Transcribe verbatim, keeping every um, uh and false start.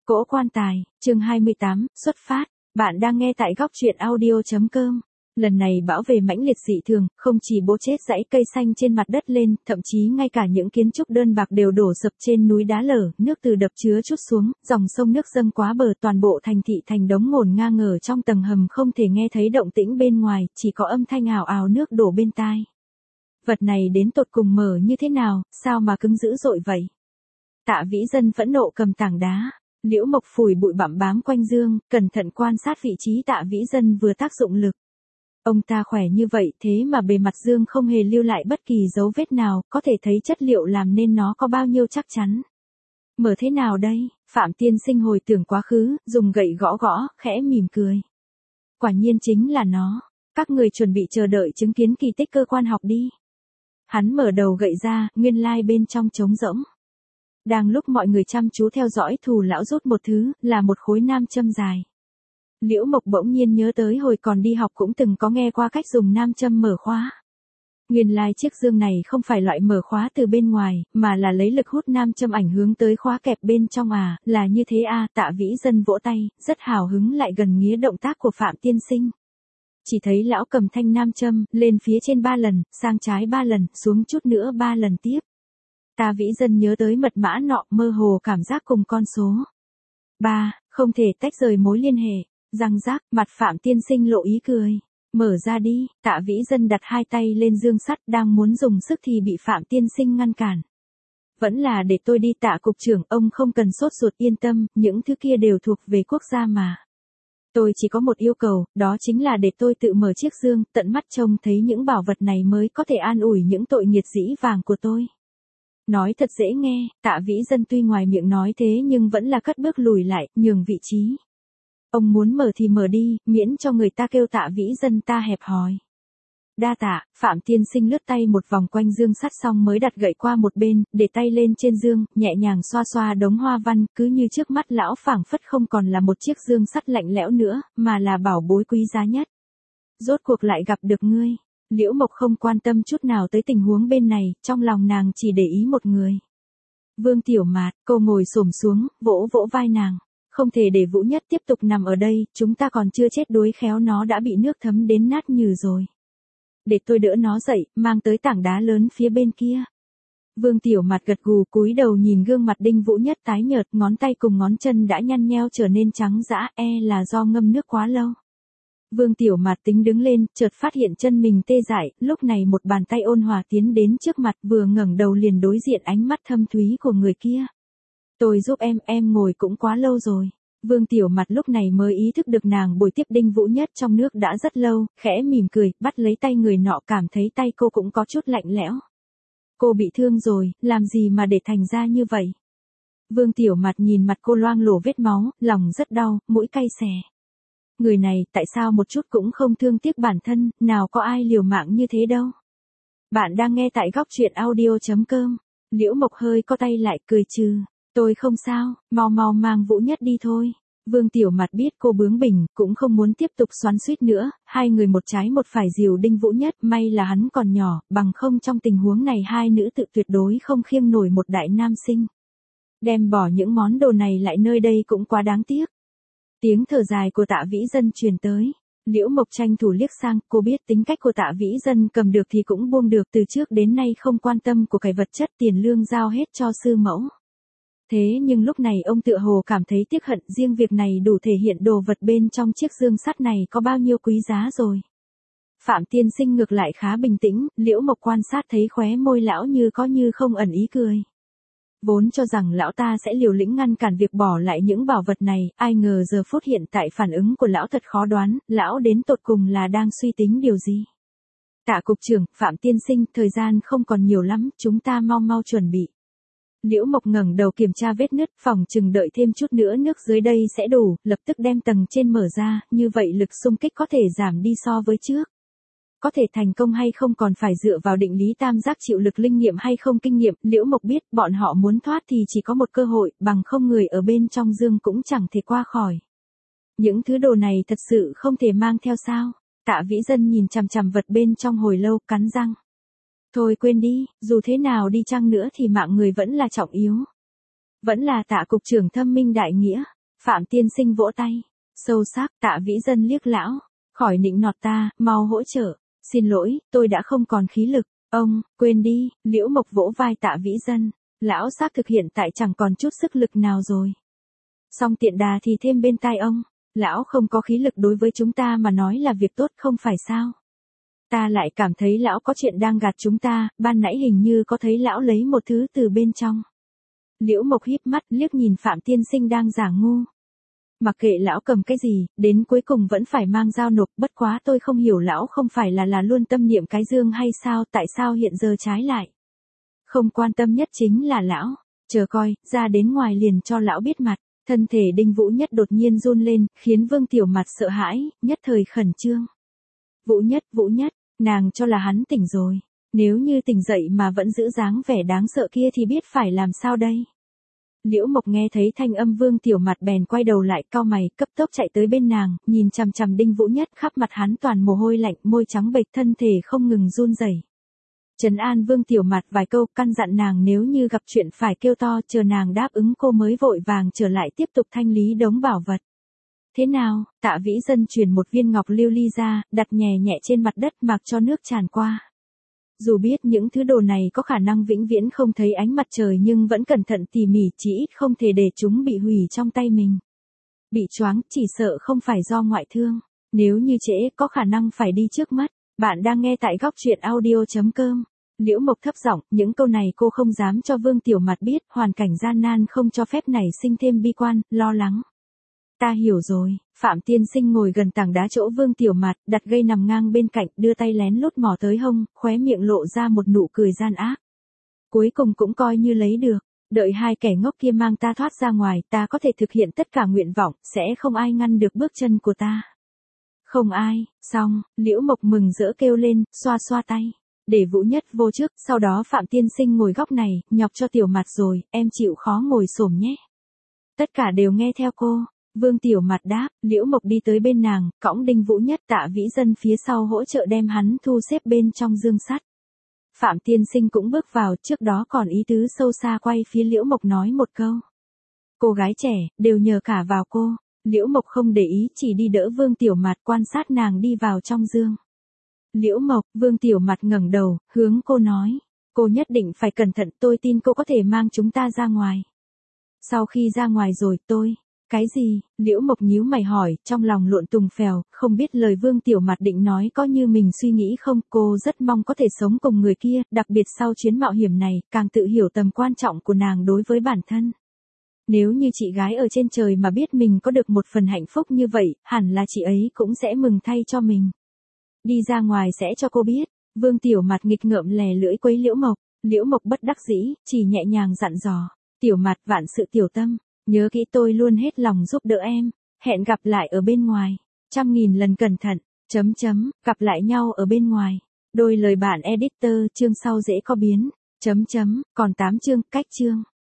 Cỗ quan tài, chương hai mươi tám, xuất phát. Bạn đang nghe tại góc truyện audio.com. Lần này bão về mãnh liệt dị thường, không chỉ bố chết dãy cây xanh trên mặt đất lên, thậm chí ngay cả những kiến trúc đơn bạc đều đổ sập trên núi đá lở, nước từ đập chứa trút xuống, dòng sông nước dâng quá bờ, toàn bộ thành thị thành đống ngổn ngang ở trong tầng hầm, không thể nghe thấy động tĩnh bên ngoài, chỉ có âm thanh ào ào nước đổ bên tai. Vật này đến tột cùng mở như thế nào, sao mà cứng dữ dội vậy? Tạ Vĩ Dân phẫn nộ cầm tảng đá. Liễu Mộc phủi bụi bặm bám quanh dương, cẩn thận quan sát vị trí Tạ Vĩ Dân vừa tác dụng lực. Ông ta khỏe như vậy thế mà bề mặt dương không hề lưu lại bất kỳ dấu vết nào, có thể thấy chất liệu làm nên nó có bao nhiêu chắc chắn. Mở thế nào đây? Phạm Tiên Sinh hồi tưởng quá khứ, dùng gậy gõ gõ, khẽ mỉm cười. Quả nhiên chính là nó. Các người chuẩn bị chờ đợi chứng kiến kỳ tích cơ quan học đi. Hắn mở đầu gậy ra, nguyên lai bên trong trống rỗng. Đang lúc mọi người chăm chú theo dõi, Thù lão rút một thứ, là một khối nam châm dài. Liễu Mộc bỗng nhiên nhớ tới hồi còn đi học cũng từng có nghe qua cách dùng nam châm mở khóa. Nguyên lai chiếc dương này không phải loại mở khóa từ bên ngoài, mà là lấy lực hút nam châm ảnh hướng tới khóa kẹp bên trong à, là như thế à. Tạ Vĩ Dân vỗ tay, rất hào hứng lại gần nghía động tác của Phạm Tiên Sinh. Chỉ thấy lão cầm thanh nam châm, lên phía trên ba lần, sang trái ba lần, xuống chút nữa ba lần tiếp. Tạ Vĩ Dân nhớ tới mật mã nọ, mơ hồ cảm giác cùng con số ba, không thể tách rời mối liên hệ. Răng rác, mặt Phạm Tiên Sinh lộ ý cười. Mở ra đi. Tạ Vĩ Dân đặt hai tay lên dương sắt, đang muốn dùng sức thì bị Phạm Tiên Sinh ngăn cản. Vẫn là để tôi đi Tạ cục trưởng, ông không cần sốt ruột, yên tâm, những thứ kia đều thuộc về quốc gia mà. Tôi chỉ có một yêu cầu, đó chính là để tôi tự mở chiếc dương, tận mắt trông thấy những bảo vật này mới có thể an ủi những tội nghiệt dĩ vàng của tôi. Nói thật dễ nghe, Tạ Vĩ Dân tuy ngoài miệng nói thế nhưng vẫn là cất bước lùi lại, nhường vị trí. Ông muốn mở thì mở đi, miễn cho người ta kêu Tạ Vĩ Dân ta hẹp hòi. Đa tạ. Phạm Tiên Sinh lướt tay một vòng quanh dương sắt xong mới đặt gậy qua một bên, để tay lên trên dương, nhẹ nhàng xoa xoa đống hoa văn, cứ như trước mắt lão phảng phất không còn là một chiếc dương sắt lạnh lẽo nữa, mà là bảo bối quý giá nhất. Rốt cuộc lại gặp được ngươi. Liễu Mộc không quan tâm chút nào tới tình huống bên này, trong lòng nàng chỉ để ý một người. Vương Tiểu Mạt. Cô ngồi xổm xuống, vỗ vỗ vai nàng. Không thể để Vũ Nhất tiếp tục nằm ở đây, chúng ta còn chưa chết đuối, khéo nó đã bị nước thấm đến nát nhừ rồi. Để tôi đỡ nó dậy, mang tới tảng đá lớn phía bên kia. Vương Tiểu Mạt gật gù, cúi đầu nhìn gương mặt Đinh Vũ Nhất tái nhợt, ngón tay cùng ngón chân đã nhăn nheo trở nên trắng dã, e là do ngâm nước quá lâu. Vương Tiểu Mạt tính đứng lên, chợt phát hiện chân mình tê dại, lúc này một bàn tay ôn hòa tiến đến trước mặt, vừa ngẩng đầu liền đối diện ánh mắt thâm thúy của người kia. Tôi giúp em, em ngồi cũng quá lâu rồi. Vương Tiểu Mạt lúc này mới ý thức được nàng bồi tiếp Đinh Vũ Nhất trong nước đã rất lâu, khẽ mỉm cười, bắt lấy tay người nọ, cảm thấy tay cô cũng có chút lạnh lẽo. Cô bị thương rồi, làm gì mà để thành ra như vậy? Vương Tiểu Mạt nhìn mặt cô loang lổ vết máu, lòng rất đau, mũi cay xè. Người này, tại sao một chút cũng không thương tiếc bản thân, nào có ai liều mạng như thế đâu. Bạn đang nghe tại góc truyện audio.com. Liễu Mộc hơi co tay lại, cười trừ. Tôi không sao, mau mau mang Vũ Nhất đi thôi. Vương Tiểu Mạt biết cô bướng bỉnh, cũng không muốn tiếp tục xoắn xuýt nữa, hai người một trái một phải dìu Đinh Vũ Nhất, may là hắn còn nhỏ, bằng không trong tình huống này hai nữ tự tuyệt đối không khiêng nổi một đại nam sinh. Đem bỏ những món đồ này lại nơi đây cũng quá đáng tiếc. Tiếng thở dài của Tạ Vĩ Dân truyền tới. Liễu Mộc tranh thủ liếc sang, cô biết tính cách của Tạ Vĩ Dân, cầm được thì cũng buông được, từ trước đến nay không quan tâm của cải vật chất, tiền lương giao hết cho sư mẫu. Thế nhưng lúc này ông tựa hồ cảm thấy tiếc hận, riêng việc này đủ thể hiện đồ vật bên trong chiếc dương sắt này có bao nhiêu quý giá rồi. Phạm Tiên Sinh ngược lại khá bình tĩnh, Liễu Mộc quan sát thấy khóe môi lão như có như không ẩn ý cười. Vốn cho rằng lão ta sẽ liều lĩnh ngăn cản việc bỏ lại những bảo vật này, ai ngờ giờ phút hiện tại phản ứng của lão thật khó đoán, lão đến tột cùng là đang suy tính điều gì. Tạ cục trưởng, Phạm Tiên Sinh, thời gian không còn nhiều lắm, chúng ta mau mau chuẩn bị. Liễu Mộc ngẩng đầu kiểm tra vết nứt, phòng chừng đợi thêm chút nữa nước dưới đây sẽ đủ, lập tức đem tầng trên mở ra, như vậy lực xung kích có thể giảm đi so với trước. Có thể thành công hay không còn phải dựa vào định lý tam giác chịu lực linh nghiệm hay không kinh nghiệm, Liễu Mộc biết bọn họ muốn thoát thì chỉ có một cơ hội, bằng không người ở bên trong dương cũng chẳng thể qua khỏi. Những thứ đồ này thật sự không thể mang theo sao? Tạ Vĩ Dân nhìn chằm chằm vật bên trong hồi lâu, cắn răng. Thôi quên đi, dù thế nào đi chăng nữa thì mạng người vẫn là trọng yếu. Vẫn là Tạ cục trưởng thâm minh đại nghĩa. Phạm tiên sinh vỗ tay. Sâu sắc. Tạ Vĩ Dân liếc lão. Khỏi nịnh nọt ta, mau hỗ trợ. Xin lỗi, tôi đã không còn khí lực. Ông, quên đi. Liễu Mộc vỗ vai Tạ Vĩ Dân. Lão xác thực hiện tại chẳng còn chút sức lực nào rồi. Xong tiện đà thì thêm bên tai ông. Lão không có khí lực đối với chúng ta mà nói là việc tốt không phải sao. Ta lại cảm thấy lão có chuyện đang gạt chúng ta, ban nãy hình như có thấy lão lấy một thứ từ bên trong. Liễu Mộc híp mắt liếc nhìn Phạm tiên sinh đang giả ngu. Mặc kệ lão cầm cái gì, đến cuối cùng vẫn phải mang giao nộp, bất quá tôi không hiểu lão không phải là là luôn tâm niệm cái dương hay sao, tại sao hiện giờ trái lại. Không quan tâm nhất chính là lão, chờ coi, ra đến ngoài liền cho lão biết mặt. Thân thể Đinh Vũ Nhất đột nhiên run lên, khiến Vương Tiểu Mặt sợ hãi, nhất thời khẩn trương. Vũ Nhất, Vũ Nhất, nàng cho là hắn tỉnh rồi. Nếu như tỉnh dậy mà vẫn giữ dáng vẻ đáng sợ kia thì biết phải làm sao đây. Liễu Mộc nghe thấy thanh âm Vương Tiểu Mặt bèn quay đầu lại, cau mày, cấp tốc chạy tới bên nàng, nhìn chằm chằm Đinh Vũ Nhất, khắp mặt hắn toàn mồ hôi lạnh, môi trắng bệch, thân thể không ngừng run rẩy. Trấn an Vương Tiểu Mặt vài câu, căn dặn nàng nếu như gặp chuyện phải kêu to, chờ nàng đáp ứng cô mới vội vàng trở lại tiếp tục thanh lý đống bảo vật. Thế nào? Tạ Vĩ Dân truyền một viên ngọc lưu ly ra, đặt nhẹ nhẹ trên mặt đất mặc cho nước tràn qua. Dù biết những thứ đồ này có khả năng vĩnh viễn không thấy ánh mặt trời nhưng vẫn cẩn thận tỉ mỉ, chỉ ít không thể để chúng bị hủy trong tay mình. Bị choáng, chỉ sợ không phải do ngoại thương. Nếu như trễ, có khả năng phải đi trước mắt. Bạn đang nghe tại góc truyện audio chấm com. Liễu Mộc thấp giọng, những câu này cô không dám cho Vương Tiểu Mặt biết, hoàn cảnh gian nan không cho phép nảy sinh thêm bi quan, lo lắng. Ta hiểu rồi. Phạm tiên sinh ngồi gần tảng đá chỗ Vương Tiểu Mặt, đặt gây nằm ngang bên cạnh, đưa tay lén lút mò tới hông, khóe miệng lộ ra một nụ cười gian ác. Cuối cùng cũng coi như lấy được. Đợi hai kẻ ngốc kia mang ta thoát ra ngoài, ta có thể thực hiện tất cả nguyện vọng, sẽ không ai ngăn được bước chân của ta. Không ai. Xong, Liễu Mộc mừng rỡ kêu lên, xoa xoa tay. Để Vũ Nhất vô trước, sau đó Phạm tiên sinh ngồi góc này, nhọc cho Tiểu Mặt rồi, em chịu khó ngồi xổm nhé. Tất cả đều nghe theo cô. Vương Tiểu Mặt đáp, Liễu Mộc đi tới bên nàng, cõng Đinh Vũ Nhất, Tạ Vĩ Dân phía sau hỗ trợ đem hắn thu xếp bên trong dương sắt. Phạm tiên sinh cũng bước vào, trước đó còn ý tứ sâu xa quay phía Liễu Mộc nói một câu. Cô gái trẻ, đều nhờ cả vào cô. Liễu Mộc không để ý, chỉ đi đỡ Vương Tiểu Mặt, quan sát nàng đi vào trong dương. Liễu Mộc, Vương Tiểu Mặt ngẩng đầu, hướng cô nói. Cô nhất định phải cẩn thận, tôi tin cô có thể mang chúng ta ra ngoài. Sau khi ra ngoài rồi, tôi... Cái gì? Liễu Mộc nhíu mày hỏi, trong lòng lộn tùng phèo, không biết lời Vương Tiểu Mặt định nói có như mình suy nghĩ không. Cô rất mong có thể sống cùng người kia, đặc biệt sau chuyến mạo hiểm này, càng tự hiểu tầm quan trọng của nàng đối với bản thân. Nếu như chị gái ở trên trời mà biết mình có được một phần hạnh phúc như vậy, hẳn là chị ấy cũng sẽ mừng thay cho mình. Đi ra ngoài sẽ cho cô biết. Vương Tiểu Mặt nghịch ngợm lè lưỡi quấy Liễu Mộc. Liễu Mộc bất đắc dĩ, chỉ nhẹ nhàng dặn dò. Tiểu Mặt, vạn sự tiểu tâm. Nhớ kỹ, tôi luôn hết lòng giúp đỡ em. Hẹn gặp lại ở bên ngoài. Trăm nghìn lần cẩn thận. Chấm chấm, gặp lại nhau ở bên ngoài. Đôi lời bản editor, chương sau dễ có biến. Chấm chấm, còn tám chương, cách chương.